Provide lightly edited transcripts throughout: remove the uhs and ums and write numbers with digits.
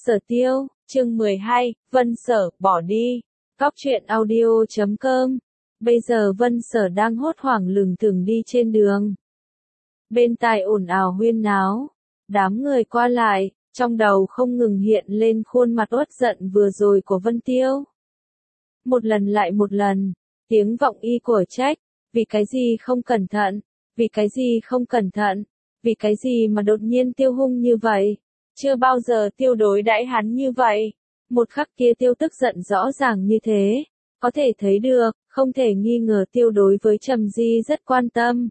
Sở Tiêu, chương 12, Vân Sở, bỏ đi. Cóc truyện audio.com. Bây giờ Vân Sở đang hốt hoảng lừng thừng đi trên đường. Bên tai ồn ào huyên náo, đám người qua lại, trong đầu không ngừng hiện lên khuôn mặt uất giận vừa rồi của Vân Tiêu. Một lần lại một lần, tiếng vọng y của trách, vì cái gì không cẩn thận, vì cái gì không cẩn thận, vì cái gì mà đột nhiên Tiêu hung như vậy. Chưa bao giờ Tiêu đối đãi hắn như vậy. Một khắc kia Tiêu tức giận rõ ràng như thế. Có thể thấy được, không thể nghi ngờ Tiêu đối với Trầm Di rất quan tâm.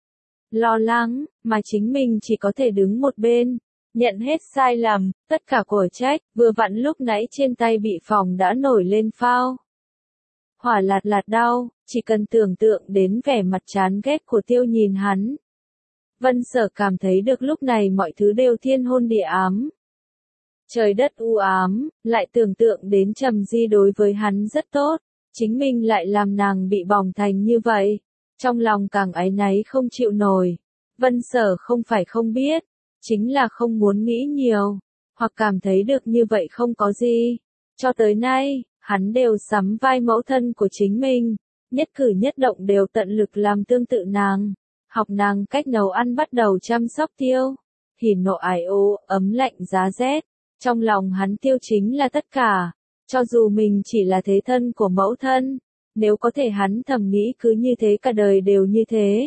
Lo lắng, mà chính mình chỉ có thể đứng một bên. Nhận hết sai lầm, tất cả của trách, vừa vặn lúc nãy trên tay bị phòng đã nổi lên phao. Hỏa lạt lạt đau, chỉ cần tưởng tượng đến vẻ mặt chán ghét của Tiêu nhìn hắn. Vân Sở cảm thấy được lúc này mọi thứ đều thiên hôn địa ám. Trời đất u ám, lại tưởng tượng đến Trầm Di đối với hắn rất tốt, chính mình lại làm nàng bị bỏng thành như vậy. Trong lòng càng áy náy không chịu nổi. Vân Sở không phải không biết, chính là không muốn nghĩ nhiều, hoặc cảm thấy được như vậy không có gì. Cho tới nay, hắn đều sắm vai mẫu thân của chính mình, nhất cử nhất động đều tận lực làm tương tự nàng. Học nàng cách nấu ăn, bắt đầu chăm sóc Tiêu. Hỉ nộ ái ố, ấm lạnh giá rét. Trong lòng hắn Tiêu chính là tất cả. Cho dù mình chỉ là thế thân của mẫu thân. Nếu có thể hắn thầm nghĩ cứ như thế cả đời đều như thế.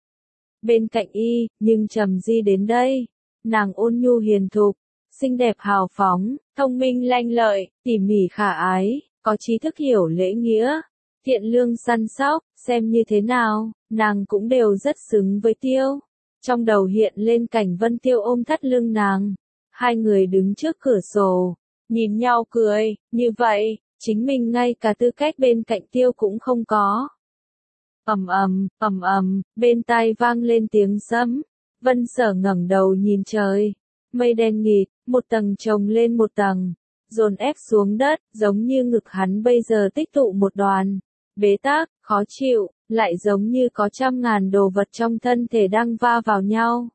Bên cạnh y, nhưng Trầm Di đến đây. Nàng ôn nhu hiền thục, xinh đẹp hào phóng, thông minh lanh lợi, tỉ mỉ khả ái, có trí thức hiểu lễ nghĩa. Thiện lương săn sóc, xem như thế nào, nàng cũng đều rất xứng với Tiêu. Trong đầu hiện lên cảnh Vân Tiêu ôm thắt lưng nàng. Hai người đứng trước cửa sổ, nhìn nhau cười, như vậy, chính mình ngay cả tư cách bên cạnh Tiêu cũng không có. Ầm ầm, bên tai vang lên tiếng sấm. Vân Sở ngẩng đầu nhìn trời. Mây đen nghịt, một tầng chồng lên một tầng, dồn ép xuống đất, giống như ngực hắn bây giờ tích tụ một đoàn. Bế tắc, khó chịu, lại giống như có trăm ngàn đồ vật trong thân thể đang va vào nhau.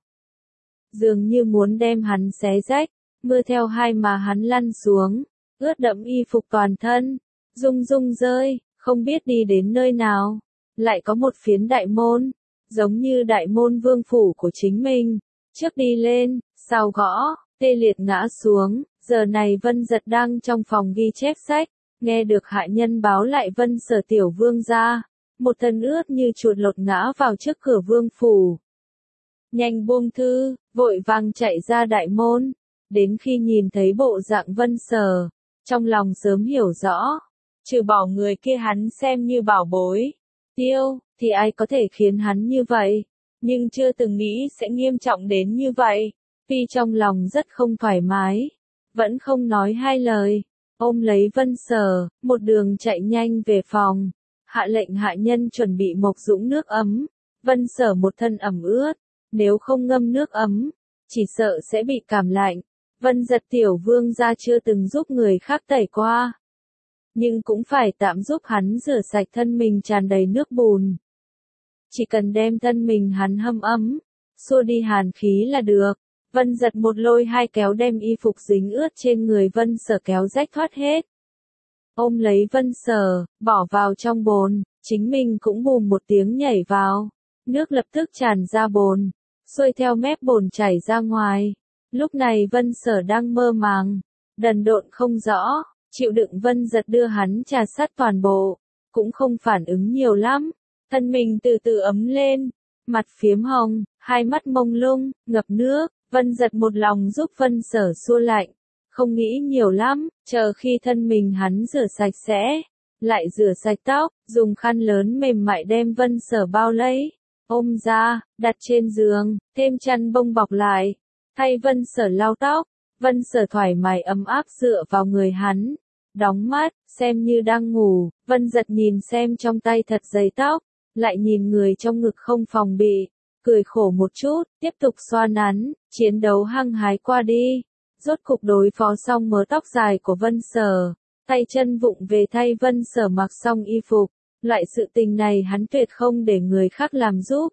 Dường như muốn đem hắn xé rách, mưa theo hai má hắn lăn xuống, ướt đẫm y phục toàn thân, rung rung rơi, không biết đi đến nơi nào. Lại có một phiến đại môn, giống như đại môn vương phủ của chính mình, trước đi lên, sau gõ, tê liệt ngã xuống. Giờ này Vân Giật đang trong phòng ghi chép sách. Nghe được hạ nhân báo lại Vân Sở tiểu vương gia, một thân ướt như chuột lột ngã vào trước cửa vương phủ. Nhanh buông thư, vội vàng chạy ra đại môn, đến khi nhìn thấy bộ dạng Vân Sở, trong lòng sớm hiểu rõ, trừ bỏ người kia hắn xem như bảo bối, Tiêu, thì ai có thể khiến hắn như vậy, nhưng chưa từng nghĩ sẽ nghiêm trọng đến như vậy, vì trong lòng rất không thoải mái, vẫn không nói hai lời. Ôm lấy Vân Sở, một đường chạy nhanh về phòng, hạ lệnh hạ nhân chuẩn bị mộc dũng nước ấm. Vân Sở một thân ẩm ướt, nếu không ngâm nước ấm, chỉ sợ sẽ bị cảm lạnh. Vân Giật tiểu vương gia chưa từng giúp người khác tẩy qua, nhưng cũng phải tạm giúp hắn rửa sạch thân mình tràn đầy nước bùn. Chỉ cần đem thân mình hắn hâm ấm, xua đi hàn khí là được. Vân Giật một lôi hai kéo đem y phục dính ướt trên người Vân Sở kéo rách thoát hết. Ôm lấy Vân Sở, bỏ vào trong bồn, chính mình cũng bùm một tiếng nhảy vào. Nước lập tức tràn ra bồn, xuôi theo mép bồn chảy ra ngoài. Lúc này Vân Sở đang mơ màng, đần độn không rõ, chịu đựng Vân Giật đưa hắn trà sát toàn bộ, cũng không phản ứng nhiều lắm. Thân mình từ từ ấm lên, mặt phiếm hồng, hai mắt mông lung, ngập nước. Vân Giật một lòng giúp Vân Sở xua lạnh, không nghĩ nhiều lắm, chờ khi thân mình hắn rửa sạch sẽ, lại rửa sạch tóc, dùng khăn lớn mềm mại đem Vân Sở bao lấy, ôm ra, đặt trên giường, thêm chăn bông bọc lại, thay Vân Sở lau tóc. Vân Sở thoải mái ấm áp dựa vào người hắn, đóng mắt, xem như đang ngủ. Vân Giật nhìn xem trong tay thật dày tóc, lại nhìn người trong ngực không phòng bị. Cười khổ một chút, tiếp tục xoa nắn, chiến đấu hăng hái qua đi. Rốt cục đối phó xong mớ tóc dài của Vân Sở, tay chân vụng về thay Vân Sở mặc xong y phục. Loại sự tình này hắn tuyệt không để người khác làm giúp.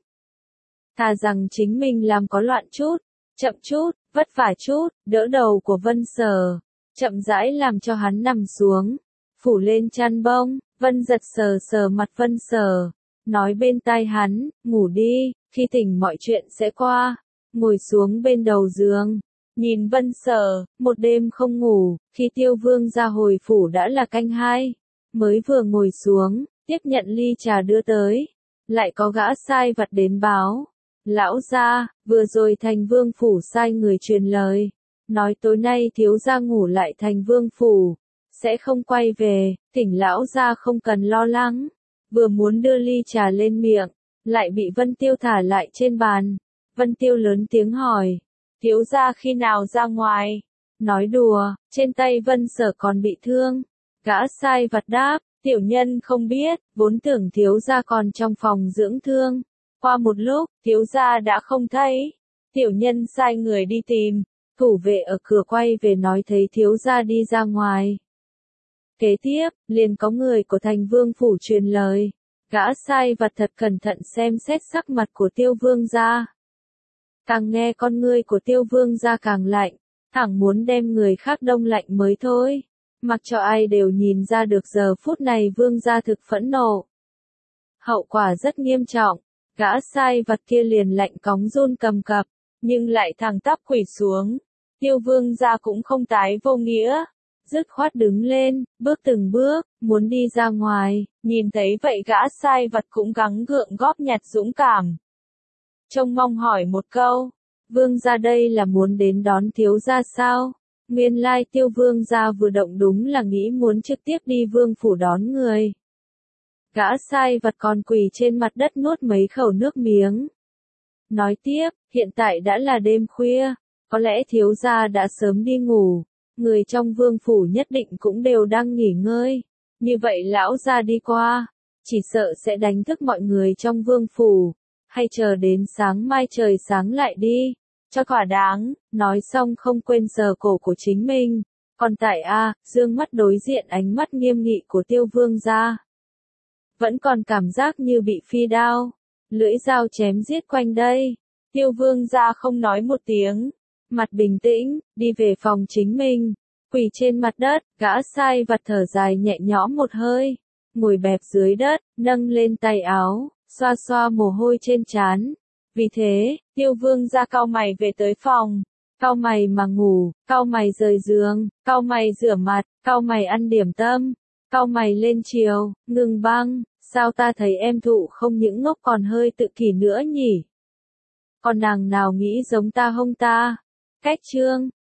Thà rằng chính mình làm có loạn chút, chậm chút, vất vả chút, đỡ đầu của Vân Sở. chậm rãi làm cho hắn nằm xuống, phủ lên chăn bông. Vân Giật sờ sờ mặt Vân Sở, nói bên tai hắn, ngủ đi, khi tỉnh mọi chuyện sẽ qua. Ngồi xuống bên đầu giường, nhìn Vân Sở, một đêm không ngủ, khi Tiêu Vương ra hồi phủ đã là canh 2, mới vừa ngồi xuống, tiếp nhận ly trà đưa tới, lại có gã sai vặt đến báo. Lão gia, vừa rồi Thành Vương phủ sai người truyền lời, nói tối nay thiếu gia ngủ lại Thành Vương phủ, sẽ không quay về, thỉnh lão gia không cần lo lắng. Vừa muốn đưa ly trà lên miệng, lại bị Vân Tiêu thả lại trên bàn. Vân Tiêu lớn tiếng hỏi, thiếu gia khi nào ra ngoài? Nói đùa, trên tay Vân Sở còn bị thương. Gã sai vặt đáp, tiểu nhân không biết, vốn tưởng thiếu gia còn trong phòng dưỡng thương. Qua một lúc, thiếu gia đã không thấy. Tiểu nhân sai người đi tìm, thủ vệ ở cửa quay về nói thấy thiếu gia đi ra ngoài. Kế tiếp, liền có người của Thành Vương phủ truyền lời. Gã sai vặt thật cẩn thận xem xét sắc mặt của Tiêu Vương gia. Càng nghe con ngươi của Tiêu Vương gia càng lạnh, thẳng muốn đem người khác đông lạnh mới thôi. Mặc cho ai đều nhìn ra được giờ phút này Vương gia thực phẫn nộ. Hậu quả rất nghiêm trọng, gã sai vặt kia liền lạnh cóng run cầm cập, nhưng lại thẳng tắp quỳ xuống. Tiêu Vương gia cũng không tái vô nghĩa, dứt khoát đứng lên, bước từng bước, muốn đi ra ngoài, nhìn thấy vậy gã sai vặt cũng gắng gượng góp nhặt dũng cảm. Trông mong hỏi một câu, Vương gia đây là muốn đến đón thiếu gia sao? Nguyên lai Tiêu Vương gia vừa động đúng là nghĩ muốn trực tiếp đi vương phủ đón người. Gã sai vặt còn quỳ trên mặt đất nuốt mấy khẩu nước miếng. Nói tiếp, hiện tại đã là đêm khuya, có lẽ thiếu gia đã sớm đi ngủ, người trong vương phủ nhất định cũng đều đang nghỉ ngơi. Như vậy lão gia đi qua, chỉ sợ sẽ đánh thức mọi người trong vương phủ, hay chờ đến sáng mai trời sáng lại đi, cho thỏa đáng. Nói xong không quên sờ cổ của chính mình, còn tại dương mắt đối diện ánh mắt nghiêm nghị của Tiêu Vương gia. Vẫn còn cảm giác như bị phi đao, lưỡi dao chém giết quanh đây. Tiêu Vương gia không nói một tiếng, mặt bình tĩnh, đi về phòng chính mình, quỳ trên mặt đất, gã sai vặt thở dài nhẹ nhõm một hơi, ngồi bẹp dưới đất, nâng lên tay áo, xoa xoa mồ hôi trên trán. Vì thế, Tiêu Vương gia cau mày về tới phòng, cau mày mà ngủ, cau mày rời giường, cau mày rửa mặt, cau mày ăn điểm tâm, cau mày lên chiều, Ngưng Băng, sao ta thấy em thụ không những ngốc còn hơi tự kỷ nữa nhỉ? Còn nàng nào nghĩ giống ta hông ta? Cách chương